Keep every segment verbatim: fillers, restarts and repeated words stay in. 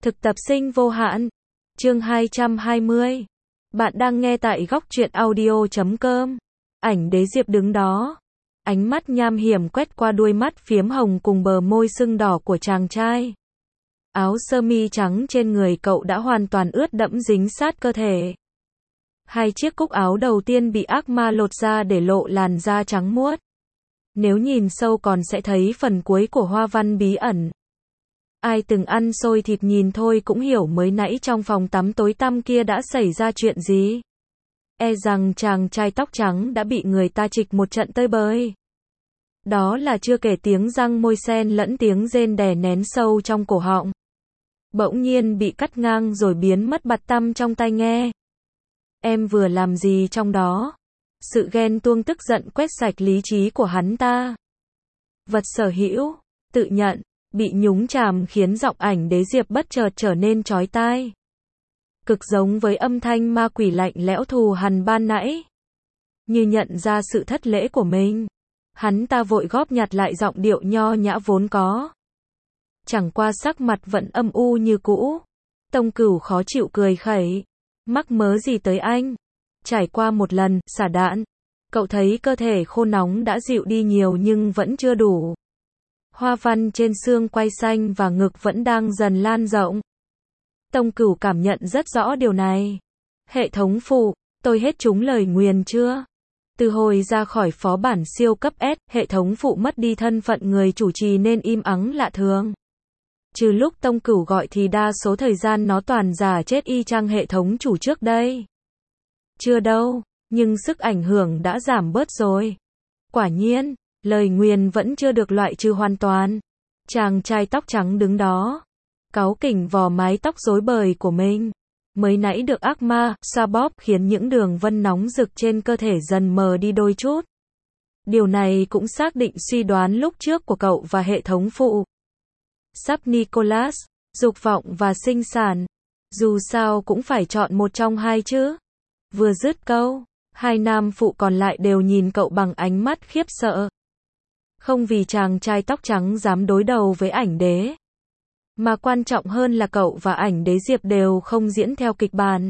Thực tập sinh vô hạn. Chương hai trăm hai mươi. Bạn đang nghe tại góc truyện audio chấm com. Ảnh Đế Diệp đứng đó. Ánh mắt nham hiểm quét qua đuôi mắt phiếm hồng cùng bờ môi sưng đỏ của chàng trai. Áo sơ mi trắng trên người cậu đã hoàn toàn ướt đẫm dính sát cơ thể. Hai chiếc cúc áo đầu tiên bị ác ma lột ra để lộ làn da trắng muốt. Nếu nhìn sâu còn sẽ thấy phần cuối của hoa văn bí ẩn. Ai từng ăn xôi thịt nhìn thôi cũng hiểu mới nãy trong phòng tắm tối tăm kia đã xảy ra chuyện gì. E rằng chàng trai tóc trắng đã bị người ta trịch một trận tơi bời. Đó là chưa kể tiếng răng môi sen lẫn tiếng rên đè nén sâu trong cổ họng. Bỗng nhiên bị cắt ngang rồi biến mất bặt tăm trong tai nghe. Em vừa làm gì trong đó? Sự ghen tuông tức giận quét sạch lý trí của hắn ta. Vật sở hữu, tự nhận, bị nhúng chàm khiến giọng Ảnh Đế Diệp bất chợt trở nên chói tai. Cực giống với âm thanh ma quỷ lạnh lẽo thù hằn ban nãy. Như nhận ra sự thất lễ của mình, hắn ta vội góp nhặt lại giọng điệu nho nhã vốn có. Chẳng qua sắc mặt vẫn âm u như cũ. Tông Cửu khó chịu cười khẩy. Mắc mớ gì tới anh? Trải qua một lần xả đạn, cậu thấy cơ thể khô nóng đã dịu đi nhiều nhưng vẫn chưa đủ. Hoa văn trên xương quai xanh và ngực vẫn đang dần lan rộng. Tông Cửu cảm nhận rất rõ điều này. Hệ thống phụ, tôi hết trúng lời nguyền chưa? Từ hồi ra khỏi phó bản siêu cấp S, hệ thống phụ mất đi thân phận người chủ trì nên im ắng lạ thường. Trừ lúc Tông Cửu gọi thì đa số thời gian nó toàn giả chết y chang hệ thống chủ trước đây. Chưa đâu, nhưng sức ảnh hưởng đã giảm bớt rồi. Quả nhiên, lời nguyền vẫn chưa được loại trừ hoàn toàn. Chàng trai tóc trắng đứng đó, cáu kỉnh vò mái tóc rối bời của mình. Mới nãy được ác ma xoa bóp khiến những đường vân nóng rực trên cơ thể dần mờ đi đôi chút. Điều này cũng xác định suy đoán lúc trước của cậu và hệ thống phụ. Sắp Nicholas, dục vọng và sinh sản. Dù sao cũng phải chọn một trong hai chứ. Vừa dứt câu, hai nam phụ còn lại đều nhìn cậu bằng ánh mắt khiếp sợ. Không vì chàng trai tóc trắng dám đối đầu với Ảnh Đế, mà quan trọng hơn là cậu và Ảnh Đế Diệp đều không diễn theo kịch bản.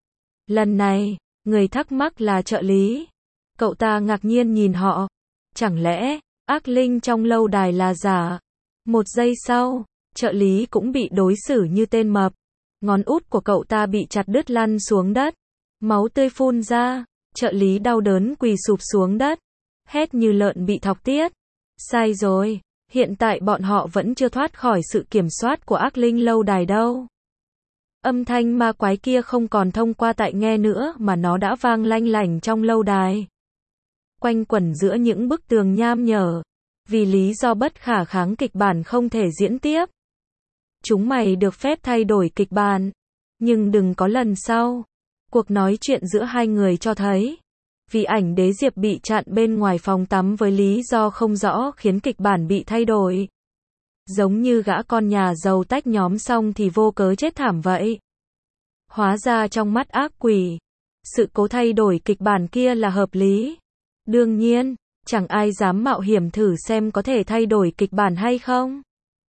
Lần này, người thắc mắc là trợ lý. Cậu ta ngạc nhiên nhìn họ. Chẳng lẽ, ác linh trong lâu đài là giả? Một giây sau, trợ lý cũng bị đối xử như tên mập. Ngón út của cậu ta bị chặt đứt lăn xuống đất. Máu tươi phun ra, trợ lý đau đớn quỳ sụp xuống đất. Hét như lợn bị thọc tiết. Sai rồi, hiện tại bọn họ vẫn chưa thoát khỏi sự kiểm soát của ác linh lâu đài đâu. Âm thanh ma quái kia không còn thông qua tai nghe nữa mà nó đã vang lanh lảnh trong lâu đài. Quanh quẩn giữa những bức tường nham nhở. Vì lý do bất khả kháng kịch bản không thể diễn tiếp. Chúng mày được phép thay đổi kịch bản. Nhưng đừng có lần sau. Cuộc nói chuyện giữa hai người cho thấy. Vì Ảnh Đế Diệp bị chặn bên ngoài phòng tắm với lý do không rõ khiến kịch bản bị thay đổi. Giống như gã con nhà giàu tách nhóm xong thì vô cớ chết thảm vậy. Hóa ra trong mắt ác quỷ, sự cố thay đổi kịch bản kia là hợp lý. Đương nhiên, chẳng ai dám mạo hiểm thử xem có thể thay đổi kịch bản hay không.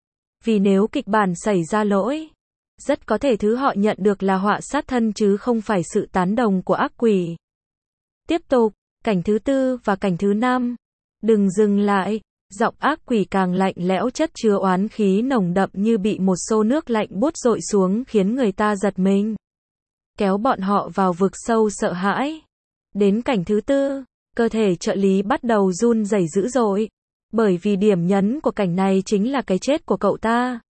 Vì nếu kịch bản xảy ra lỗi, rất có thể thứ họ nhận được là họa sát thân chứ không phải sự tán đồng của ác quỷ. Tiếp tục, cảnh thứ tư và cảnh thứ năm. Đừng dừng lại, giọng ác quỷ càng lạnh lẽo chất chứa oán khí nồng đậm như bị một xô nước lạnh buốt dội xuống khiến người ta giật mình. Kéo bọn họ vào vực sâu sợ hãi. Đến cảnh thứ tư, cơ thể trợ lý bắt đầu run rẩy dữ dội. Bởi vì điểm nhấn của cảnh này chính là cái chết của cậu ta.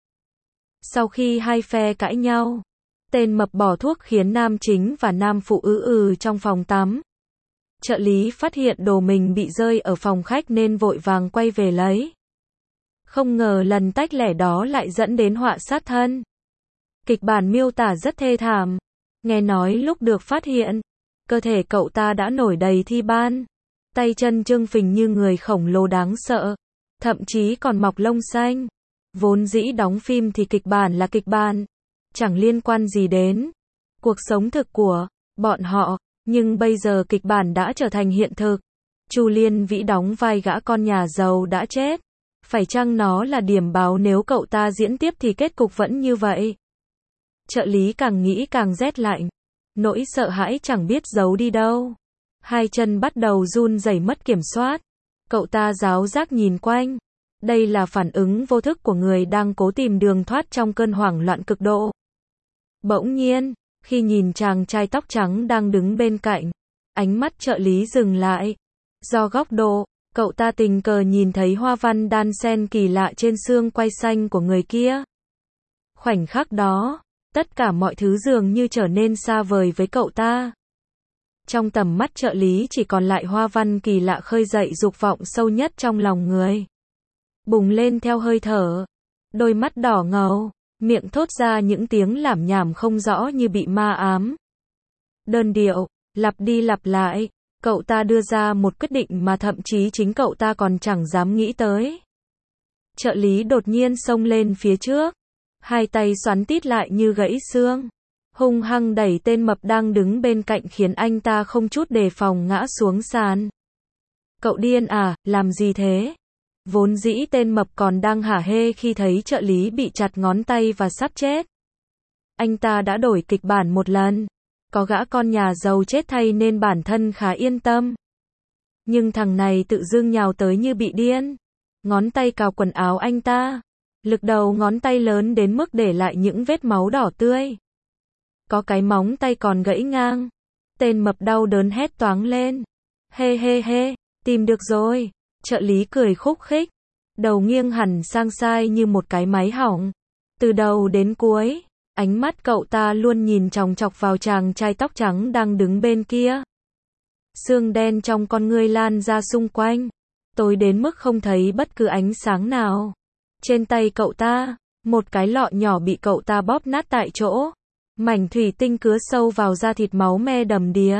Sau khi hai phe cãi nhau, tên mập bỏ thuốc khiến nam chính và nam phụ ứ ừ trong phòng tắm. Trợ lý phát hiện đồ mình bị rơi ở phòng khách nên vội vàng quay về lấy. Không ngờ lần tách lẻ đó lại dẫn đến họa sát thân. Kịch bản miêu tả rất thê thảm. Nghe nói lúc được phát hiện, cơ thể cậu ta đã nổi đầy thi ban. Tay chân trương phình như người khổng lồ đáng sợ. Thậm chí còn mọc lông xanh. Vốn dĩ đóng phim thì kịch bản là kịch bản. Chẳng liên quan gì đến cuộc sống thực của bọn họ. Nhưng bây giờ kịch bản đã trở thành hiện thực. Chu Liên Vĩ đóng vai gã con nhà giàu đã chết. Phải chăng nó là điểm báo nếu cậu ta diễn tiếp thì kết cục vẫn như vậy? Trợ lý càng nghĩ càng rét lạnh. Nỗi sợ hãi chẳng biết giấu đi đâu. Hai chân bắt đầu run rẩy mất kiểm soát. Cậu ta giáo giác nhìn quanh. Đây là phản ứng vô thức của người đang cố tìm đường thoát trong cơn hoảng loạn cực độ. Bỗng nhiên, khi nhìn chàng trai tóc trắng đang đứng bên cạnh, ánh mắt trợ lý dừng lại. Do góc độ, cậu ta tình cờ nhìn thấy hoa văn đan xen kỳ lạ trên xương quai xanh của người kia. Khoảnh khắc đó, tất cả mọi thứ dường như trở nên xa vời với cậu ta. Trong tầm mắt trợ lý chỉ còn lại hoa văn kỳ lạ khơi dậy dục vọng sâu nhất trong lòng người. Bùng lên theo hơi thở. Đôi mắt đỏ ngầu, miệng thốt ra những tiếng lảm nhảm không rõ như bị ma ám. Đơn điệu, lặp đi lặp lại, cậu ta đưa ra một quyết định mà thậm chí chính cậu ta còn chẳng dám nghĩ tới. Trợ lý đột nhiên xông lên phía trước. Hai tay xoắn tít lại như gãy xương. Hung hăng đẩy tên mập đang đứng bên cạnh khiến anh ta không chút đề phòng ngã xuống sàn. Cậu điên à, làm gì thế? Vốn dĩ tên mập còn đang hả hê khi thấy trợ lý bị chặt ngón tay và sắp chết. Anh ta đã đổi kịch bản một lần. Có gã con nhà giàu chết thay nên bản thân khá yên tâm. Nhưng thằng này tự dưng nhào tới như bị điên. Ngón tay cào quần áo anh ta. Lực đầu ngón tay lớn đến mức để lại những vết máu đỏ tươi. Có cái móng tay còn gãy ngang. Tên mập đau đớn hét toáng lên. Hê hê hê, tìm được rồi. Trợ lý cười khúc khích. Đầu nghiêng hẳn sang sai như một cái máy hỏng. Từ đầu đến cuối, ánh mắt cậu ta luôn nhìn chòng chọc vào chàng trai tóc trắng đang đứng bên kia. Xương đen trong con ngươi lan ra xung quanh. Tối đến mức không thấy bất cứ ánh sáng nào. Trên tay cậu ta, một cái lọ nhỏ bị cậu ta bóp nát tại chỗ. Mảnh thủy tinh cứa sâu vào da thịt, máu me đầm đìa.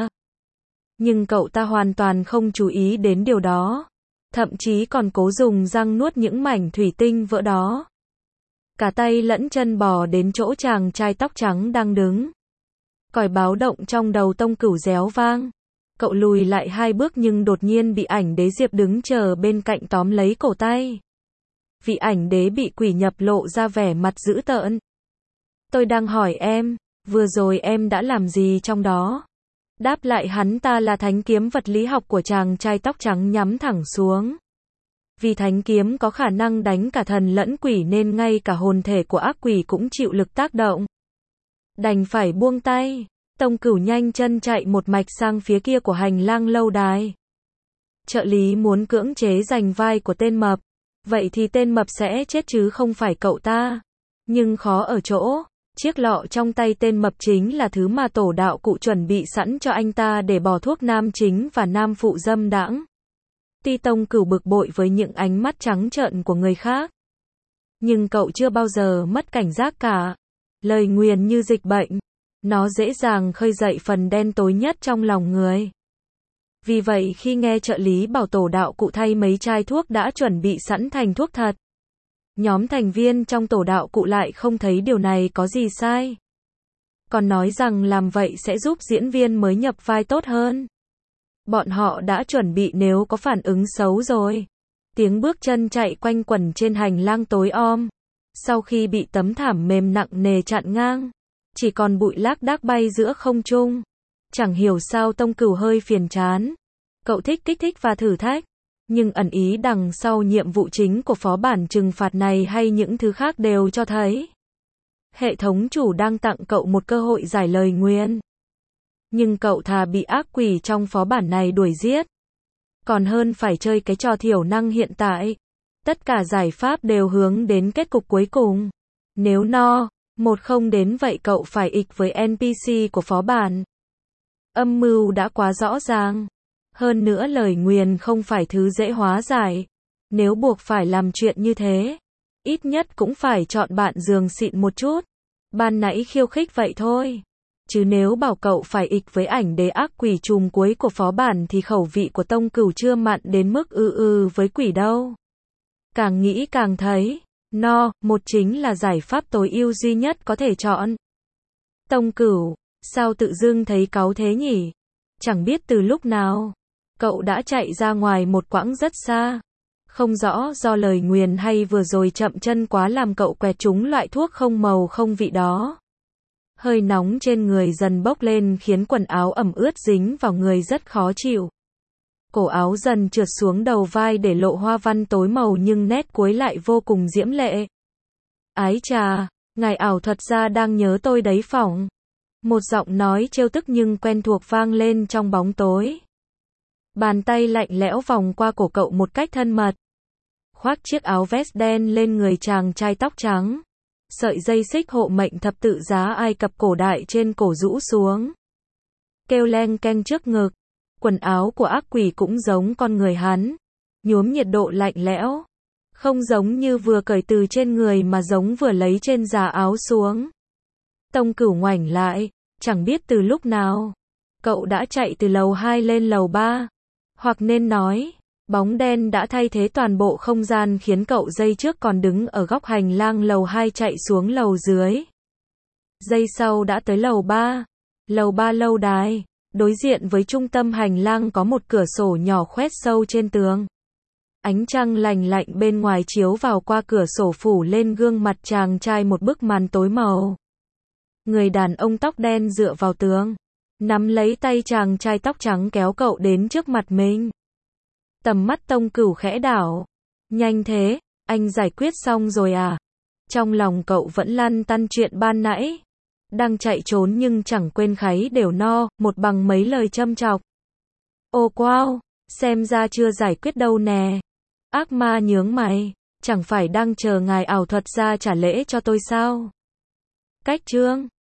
Nhưng cậu ta hoàn toàn không chú ý đến điều đó. Thậm chí còn cố dùng răng nuốt những mảnh thủy tinh vỡ đó. Cả tay lẫn chân bò đến chỗ chàng trai tóc trắng đang đứng. Còi báo động trong đầu Tông Cửu réo vang. Cậu lùi lại hai bước nhưng đột nhiên bị ảnh đế Diệp đứng chờ bên cạnh tóm lấy cổ tay. Vị ảnh đế bị quỷ nhập lộ ra vẻ mặt dữ tợn. Tôi đang hỏi em, vừa rồi em đã làm gì trong đó? Đáp lại hắn ta là thánh kiếm vật lý học của chàng trai tóc trắng nhắm thẳng xuống. Vì thánh kiếm có khả năng đánh cả thần lẫn quỷ nên ngay cả hồn thể của ác quỷ cũng chịu lực tác động. Đành phải buông tay, Tông Cửu nhanh chân chạy một mạch sang phía kia của hành lang lâu đài. Trợ lý muốn cưỡng chế giành vai của tên mập. Vậy thì tên mập sẽ chết chứ không phải cậu ta. Nhưng khó ở chỗ, chiếc lọ trong tay tên mập chính là thứ mà tổ đạo cụ chuẩn bị sẵn cho anh ta để bỏ thuốc nam chính và nam phụ dâm đãng. Tuy Tông Cửu bực bội với những ánh mắt trắng trợn của người khác, nhưng cậu chưa bao giờ mất cảnh giác cả. Lời nguyền như dịch bệnh, nó dễ dàng khơi dậy phần đen tối nhất trong lòng người. Vì vậy khi nghe trợ lý bảo tổ đạo cụ thay mấy chai thuốc đã chuẩn bị sẵn thành thuốc thật, nhóm thành viên trong tổ đạo cụ lại không thấy điều này có gì sai. Còn nói rằng làm vậy sẽ giúp diễn viên mới nhập vai tốt hơn. Bọn họ đã chuẩn bị nếu có phản ứng xấu rồi. Tiếng bước chân chạy quanh quẩn trên hành lang tối om. Sau khi bị tấm thảm mềm nặng nề chặn ngang, chỉ còn bụi lác đác bay giữa không trung. Chẳng hiểu sao Tông Cửu hơi phiền chán. Cậu thích kích thích và thử thách. Nhưng ẩn ý đằng sau nhiệm vụ chính của phó bản trừng phạt này hay những thứ khác đều cho thấy hệ thống chủ đang tặng cậu một cơ hội giải lời nguyền. Nhưng cậu thà bị ác quỷ trong phó bản này đuổi giết, còn hơn phải chơi cái trò thiểu năng hiện tại. Tất cả giải pháp đều hướng đến kết cục cuối cùng. Nếu no, một không đến vậy cậu phải ịch với en pê xê của phó bản. Âm mưu đã quá rõ ràng. Hơn nữa lời nguyền không phải thứ dễ hóa giải. Nếu buộc phải làm chuyện như thế, ít nhất cũng phải chọn bạn giường xịn một chút. Ban nãy khiêu khích vậy thôi. Chứ nếu bảo cậu phải ịch với ảnh đế ác quỷ trùm cuối của phó bản thì khẩu vị của Tông Cửu chưa mặn đến mức ư ư với quỷ đâu. Càng nghĩ càng thấy, no, một chính là giải pháp tối ưu duy nhất có thể chọn. Tông Cửu, sao tự dưng thấy cáu thế nhỉ? Chẳng biết từ lúc nào, cậu đã chạy ra ngoài một quãng rất xa. Không rõ do lời nguyền hay vừa rồi chậm chân quá làm cậu quẹt trúng loại thuốc không màu không vị đó. Hơi nóng trên người dần bốc lên khiến quần áo ẩm ướt dính vào người rất khó chịu. Cổ áo dần trượt xuống đầu vai để lộ hoa văn tối màu nhưng nét cuối lại vô cùng diễm lệ. Ái chà, ngài ảo thuật gia đang nhớ tôi đấy phỏng. Một giọng nói trêu tức nhưng quen thuộc vang lên trong bóng tối. Bàn tay lạnh lẽo vòng qua cổ cậu một cách thân mật. Khoác chiếc áo vest đen lên người chàng trai tóc trắng. Sợi dây xích hộ mệnh thập tự giá Ai Cập cổ đại trên cổ rũ xuống. Kêu leng keng trước ngực. Quần áo của ác quỷ cũng giống con người hắn. Nhuốm nhiệt độ lạnh lẽo. Không giống như vừa cởi từ trên người mà giống vừa lấy trên giá áo xuống. Tông Cửu ngoảnh lại, chẳng biết từ lúc nào. Cậu đã chạy từ lầu hai lên lầu ba. Hoặc nên nói, bóng đen đã thay thế toàn bộ không gian khiến cậu giây trước còn đứng ở góc hành lang lầu hai chạy xuống lầu dưới. Giây sau đã tới lầu ba. Lầu ba lâu đài. Đối diện với trung tâm hành lang có một cửa sổ nhỏ khoét sâu trên tường. Ánh trăng lành lạnh bên ngoài chiếu vào qua cửa sổ phủ lên gương mặt chàng trai một bức màn tối màu. Người đàn ông tóc đen dựa vào tường, nắm lấy tay chàng trai tóc trắng kéo cậu đến trước mặt mình. Tầm mắt Tông Cửu khẽ đảo. Nhanh thế, anh giải quyết xong rồi à? Trong lòng cậu vẫn lăn tăn chuyện ban nãy. Đang chạy trốn nhưng chẳng quên kháy đều no, một bằng mấy lời châm chọc. Ô wow, xem ra chưa giải quyết đâu nè. Ác ma nhướng mày, chẳng phải đang chờ ngài ảo thuật gia trả lễ cho tôi sao? Cách chương